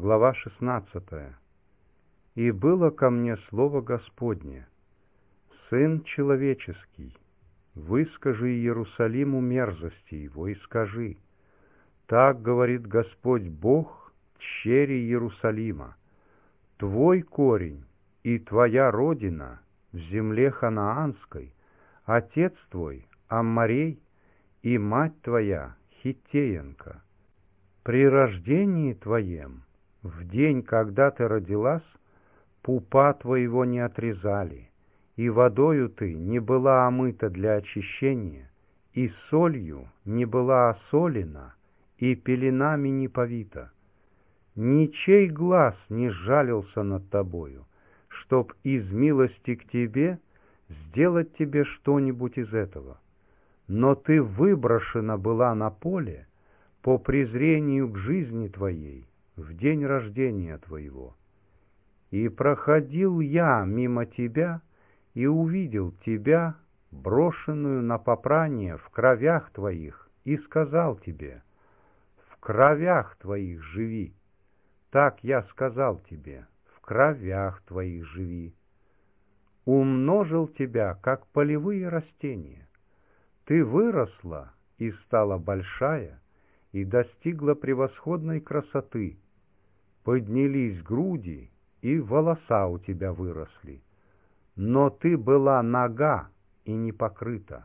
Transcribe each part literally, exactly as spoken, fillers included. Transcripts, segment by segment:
Глава шестнадцатая. «И было ко мне слово Господне: Сын человеческий, выскажи Иерусалиму мерзости его, и скажи: так говорит Господь Бог тщери Иерусалима, твой корень и твоя родина в земле ханаанской, отец твой Амморей, и мать твоя Хиттеянка. При рождении твоем, в день, когда ты родилась, пупа твоего не отрезали, и водою ты не была омыта для очищения, и солью не была осолена, и пеленами не повита. Ничей глаз не сжалился над тобою, чтоб из милости к тебе сделать тебе что-нибудь из этого. Но ты выброшена была на поле по презрению к жизни твоей в день рождения твоего. И проходил я мимо тебя и увидел тебя, брошенную на попрание в кровях твоих, и сказал тебе: в кровях твоих живи. Так я сказал тебе: в кровях твоих живи. Умножил тебя, как полевые растения. Ты выросла и стала большая, и достигла превосходной красоты. Поднялись груди, и волоса у тебя выросли. Но ты была нага и не покрыта.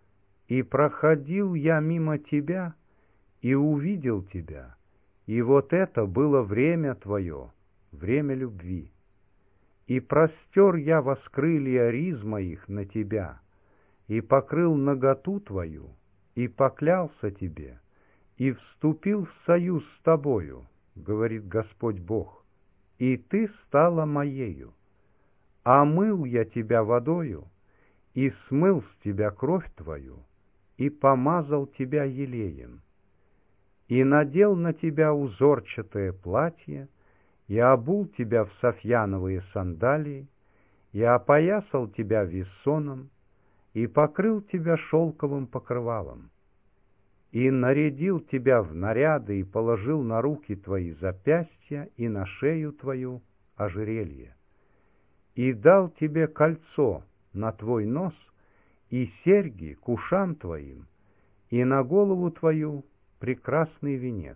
И проходил я мимо тебя, и увидел тебя, и вот это было время твое, время любви. И простер я воскрылья риз моих на тебя, и покрыл наготу твою, и поклялся тебе, и вступил в союз с тобою, говорит Господь Бог, и ты стала моею. Омыл я тебя водою, и смыл с тебя кровь твою, и помазал тебя елеем, и надел на тебя узорчатое платье, и обул тебя в софьяновые сандалии, и опоясал тебя вессоном, и покрыл тебя шелковым покрывалом, и нарядил тебя в наряды, и положил на руки твои запястья, и на шею твою ожерелье, и дал тебе кольцо на твой нос, и серьги к ушам твоим, и на голову твою прекрасный венец.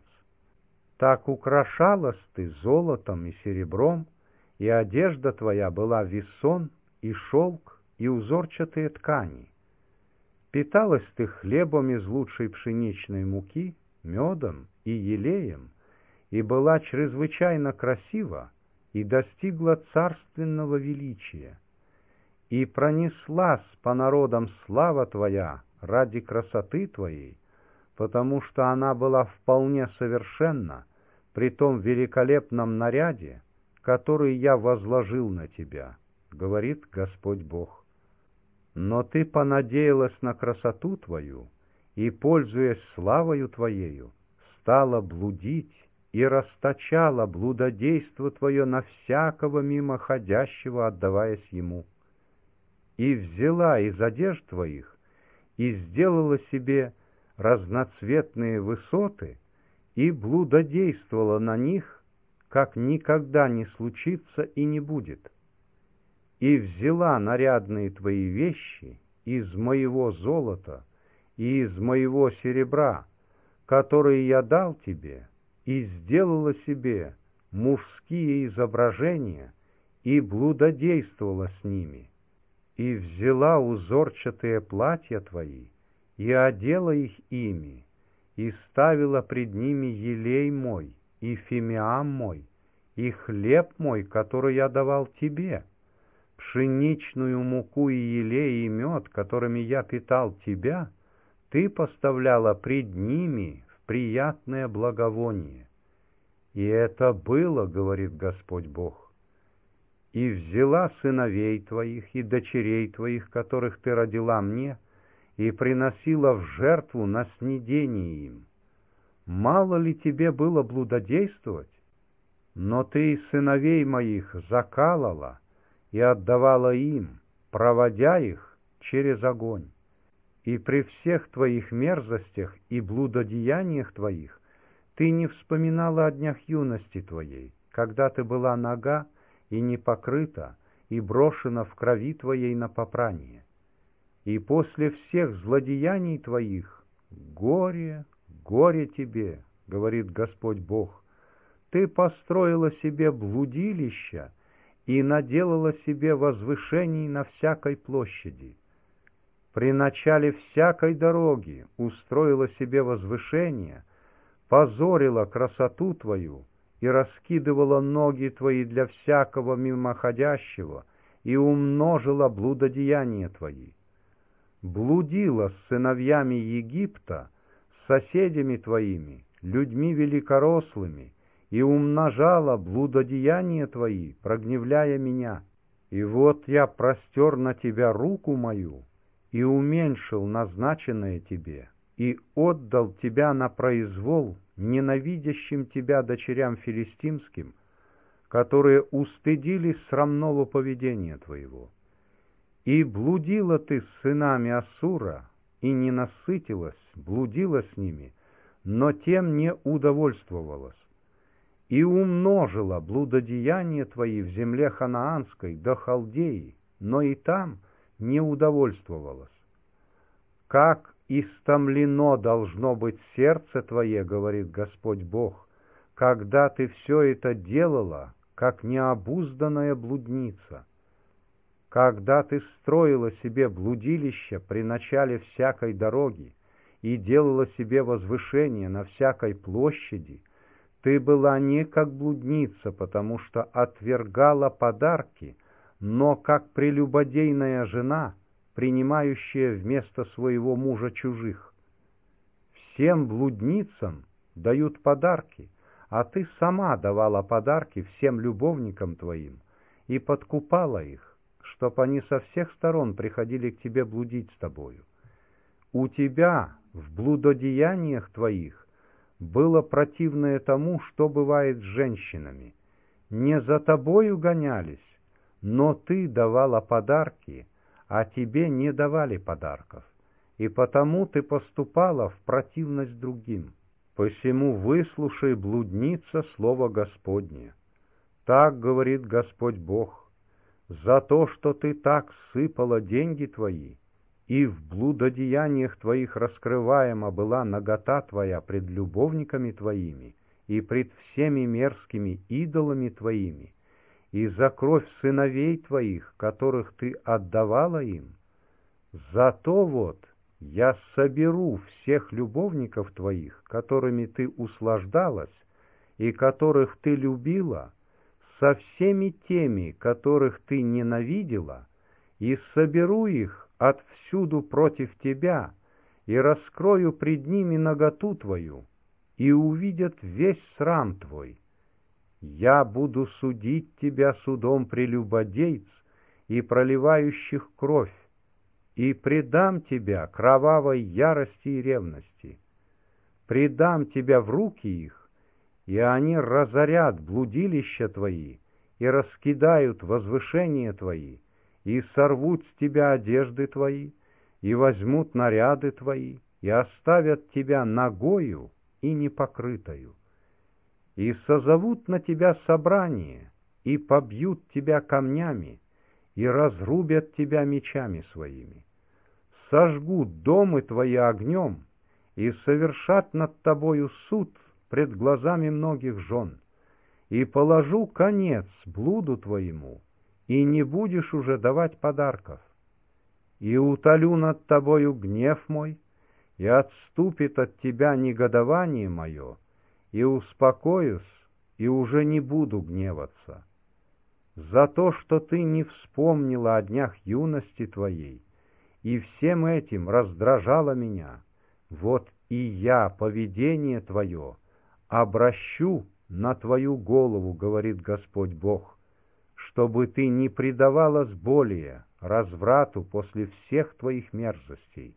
Так украшалась ты золотом и серебром, и одежда твоя была вессон, и шелк, и узорчатые ткани. Питалась ты хлебом из лучшей пшеничной муки, медом и елеем, и была чрезвычайно красива, и достигла царственного величия. И пронеслась по народам слава твоя ради красоты твоей, потому что она была вполне совершенна при том великолепном наряде, который я возложил на тебя, говорит Господь Бог. Но ты понадеялась на красоту твою, и, пользуясь славою твоею, стала блудить и расточала блудодейство твое на всякого мимоходящего, отдаваясь ему. И взяла из одежд твоих и сделала себе разноцветные высоты, и блудодействовала на них, как никогда не случится и не будет. И взяла нарядные твои вещи из моего золота и из моего серебра, которые я дал тебе, и сделала себе мужские изображения, и блудодействовала с ними, и взяла узорчатые платья твои, и одела их ими, и ставила пред ними елей мой, и фимиам мой, и хлеб мой, который я давал тебе, пшеничную муку и елей и мед, которыми я питал тебя, ты поставляла пред ними в приятное благовоние. И это было, говорит Господь Бог. И взяла сыновей твоих и дочерей твоих, которых ты родила мне, и приносила в жертву на снедение им. Мало ли тебе было блудодействовать? Но ты и сыновей моих закалала и отдавала им, проводя их через огонь. И при всех твоих мерзостях и блудодеяниях твоих Ты не вспоминала о днях юности твоей, когда ты была нага и не покрыта, и брошена в крови твоей на попрание. И после всех злодеяний твоих горе, горе тебе, говорит Господь Бог. Ты построила себе блудилища и наделала себе возвышений на всякой площади. При начале всякой дороги устроила себе возвышение, позорила красоту твою и раскидывала ноги твои для всякого мимоходящего и умножила блудодеяния твои. Блудила с сыновьями Египта, с соседями твоими, людьми великорослыми, и умножала блудодеяния твои, прогневляя меня. И вот я простер на тебя руку мою, и уменьшил назначенное тебе, и отдал тебя на произвол ненавидящим тебя дочерям филистимским, которые устыдились срамного поведения твоего. И блудила ты с сынами Ассура, и не насытилась, блудила с ними, но тем не удовольствовалась. И умножила блудодеяния твои в земле ханаанской до Халдеи, но и там не удовольствовалась. Как истомлено должно быть сердце твое, говорит Господь Бог, когда ты все это делала, как необузданная блудница. Когда ты строила себе блудилище при начале всякой дороги и делала себе возвышение на всякой площади, ты была не как блудница, потому что отвергала подарки, но как прелюбодейная жена, принимающая вместо своего мужа чужих. Всем блудницам дают подарки, а ты сама давала подарки всем любовникам твоим и подкупала их, чтоб они со всех сторон приходили к тебе блудить с тобою. У тебя в блудодеяниях твоих было противное тому, что бывает с женщинами. Не за тобою гонялись, но ты давала подарки, а тебе не давали подарков, и потому ты поступала в противность другим. Посему выслушай, блудница, слово Господне. Так говорит Господь Бог: за то, что ты так сыпала деньги твои, и в блудодеяниях твоих раскрываема была нагота твоя пред любовниками твоими и пред всеми мерзкими идолами твоими, и за кровь сыновей твоих, которых ты отдавала им, зато вот я соберу всех любовников твоих, которыми ты услаждалась и которых ты любила, со всеми теми, которых ты ненавидела, и соберу их отвсюду против тебя, и раскрою пред ними наготу твою, и увидят весь срам твой. Я буду судить тебя судом прелюбодейц и проливающих кровь, и предам тебя кровавой ярости и ревности. Предам тебя в руки их, и они разорят блудилища твои, и раскидают возвышения твои, и сорвут с тебя одежды твои, и возьмут наряды твои, и оставят тебя нагою и непокрытою, и созовут на тебя собрание, и побьют тебя камнями, и разрубят тебя мечами своими, сожгут домы твои огнем, и совершат над тобою суд пред глазами многих жен, и положу конец блуду твоему, и не будешь уже давать подарков. И утолю над тобою гнев мой, и отступит от тебя негодование мое, и успокоюсь, и уже не буду гневаться. За то, что ты не вспомнила о днях юности твоей, и всем этим раздражала меня, вот и я поведение твое обращу на твою голову, говорит Господь Бог, чтобы ты не предавалась более разврату после всех твоих мерзостей.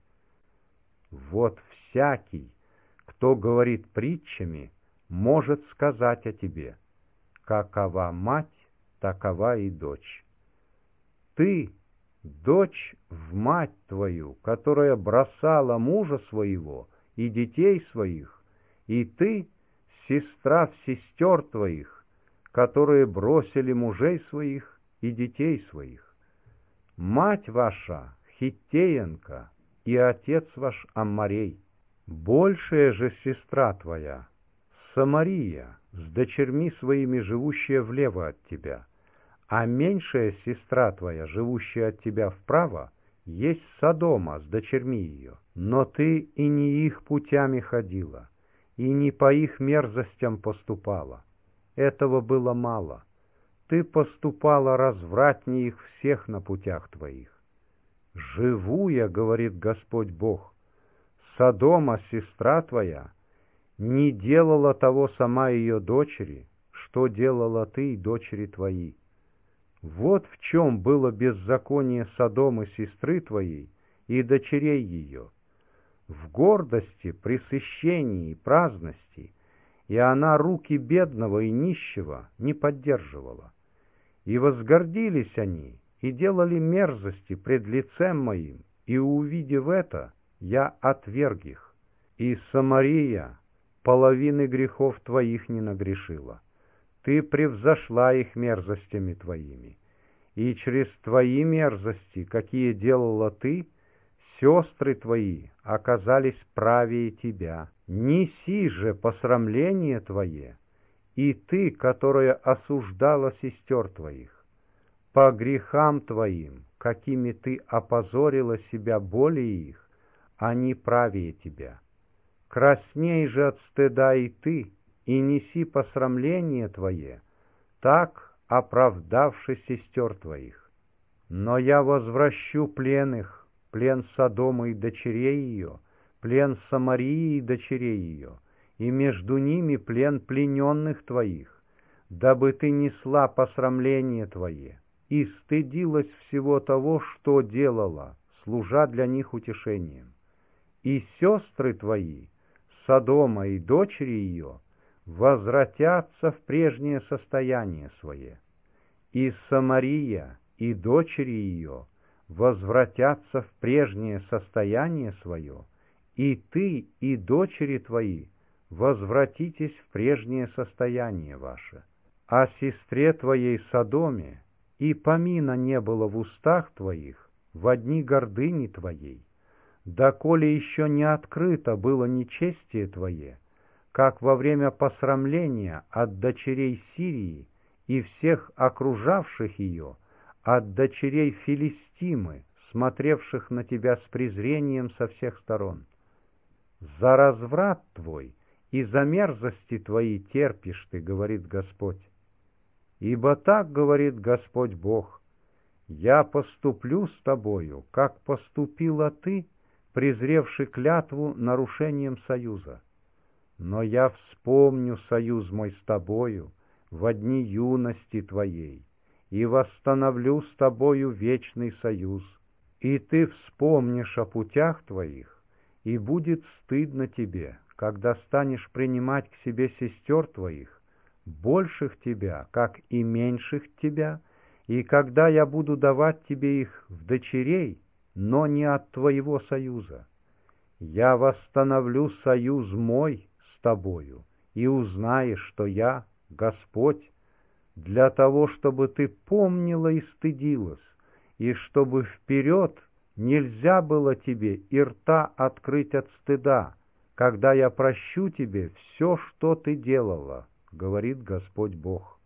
Вот всякий, кто говорит притчами, может сказать о тебе: какова мать, такова и дочь. Ты, дочь, в мать твою, которая бросала мужа своего и детей своих, и ты сестра в сестер твоих, которые бросили мужей своих и детей своих. Мать ваша хиттеянка, и отец ваш Аммарей. Большая же сестра твоя, Самария, с дочерьми своими, живущая влево от тебя, а меньшая сестра твоя, живущая от тебя вправо, есть Содома с дочерьми ее. Но ты и не их путями ходила, и не по их мерзостям поступала. Этого было мало. Ты поступала развратнее их всех на путях твоих. Живу я, говорит Господь Бог, Содома, сестра твоя, не делала того сама ее дочери, что делала ты и дочери твои. Вот в чем было беззаконие Содомы, сестры твоей, и дочерей ее. В гордости, пресыщении и праздности, и она руки бедного и нищего не поддерживала. И возгордились они, и делали мерзости пред лицем моим, и, увидев это, я отверг их. И Самария половины грехов твоих не нагрешила. Ты превзошла их мерзостями твоими. И через твои мерзости, какие делала ты, сестры твои оказались правее тебя. Неси же посрамление твое, и ты, которая осуждала сестер твоих. По грехам твоим, какими ты опозорила себя более их, они правее тебя. Красней же от стыда и ты, и неси посрамление твое, так оправдавши сестер твоих. Но я возвращу плен их, плен Содома и дочерей ее, плен Самарии и дочерей ее, и между ними плен плененных твоих, дабы ты несла посрамление твое и стыдилась всего того, что делала, служа для них утешением. И сестры твои, Содома и дочери ее, возвратятся в прежнее состояние свое. И Самария и дочери ее возвратятся в прежнее состояние свое, и ты и дочери твои возвратитесь в прежнее состояние ваше. О сестре твоей Содоме и помина не было в устах твоих во дни гордыни твоей, доколе еще не открыто было нечестие твое, как во время посрамления от дочерей Сирии и всех окружавших ее, от дочерей Филистимы, смотревших на тебя с презрением со всех сторон. За разврат твой и за мерзости твои терпишь ты, говорит Господь. Ибо так говорит Господь Бог: я поступлю с тобою, как поступила ты, презревши клятву нарушением союза. Но я вспомню союз мой с тобою во дни юности твоей, и восстановлю с тобою вечный союз. И ты вспомнишь о путях твоих, и будет стыдно тебе, когда станешь принимать к себе сестер твоих, больших тебя, как и меньших тебя, и когда я буду давать тебе их в дочерей, но не от твоего союза. Я восстановлю союз мой с тобою, и узнаешь, что я Господь, для того, чтобы ты помнила и стыдилась, и чтобы вперед нельзя было тебе и рта открыть от стыда, когда я прощу тебе все, что ты делала, говорит Господь Бог.